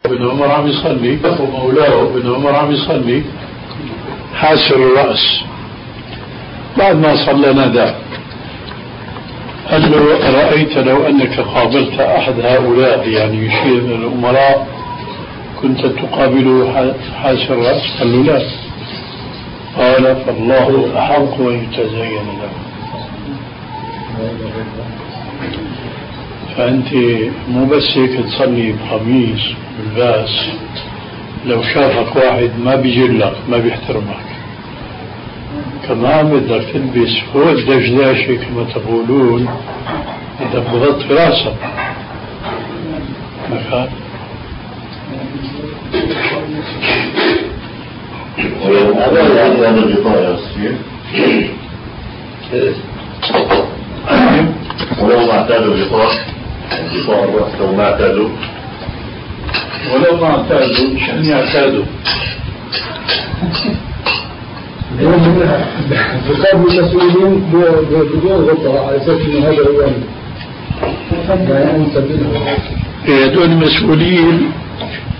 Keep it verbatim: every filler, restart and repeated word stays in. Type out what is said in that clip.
ابن عمر عم يصلي ومولاه ابن عمر عم يصلي حاسر الرأس. بعد ما صلى نادى قال له أرأيت لو أنك قابلت أحد هؤلاء، يعني يشير من الأمراء، كنت تقابله حاسر الرأس؟ قال له لا. قال فالله أحق أن يتزين له. فأنت مو بس هيك تصلي بقميص بالباس، لو شافك واحد ما بيجلك ما بيحترمك، كمان بدك تلبس فوق الدشداشة كما تقولون، بدك تغطي راسك. مكان هذا الغطاء يصير ولو ما اعتادوا الغطاء، الغطاء الرأس لو ما اعتادوا ولو ما اعتادوا شأن يعتادوا. بقابل المسؤولين بدون غطاء على أساس أن هذا هو هدول المسؤولين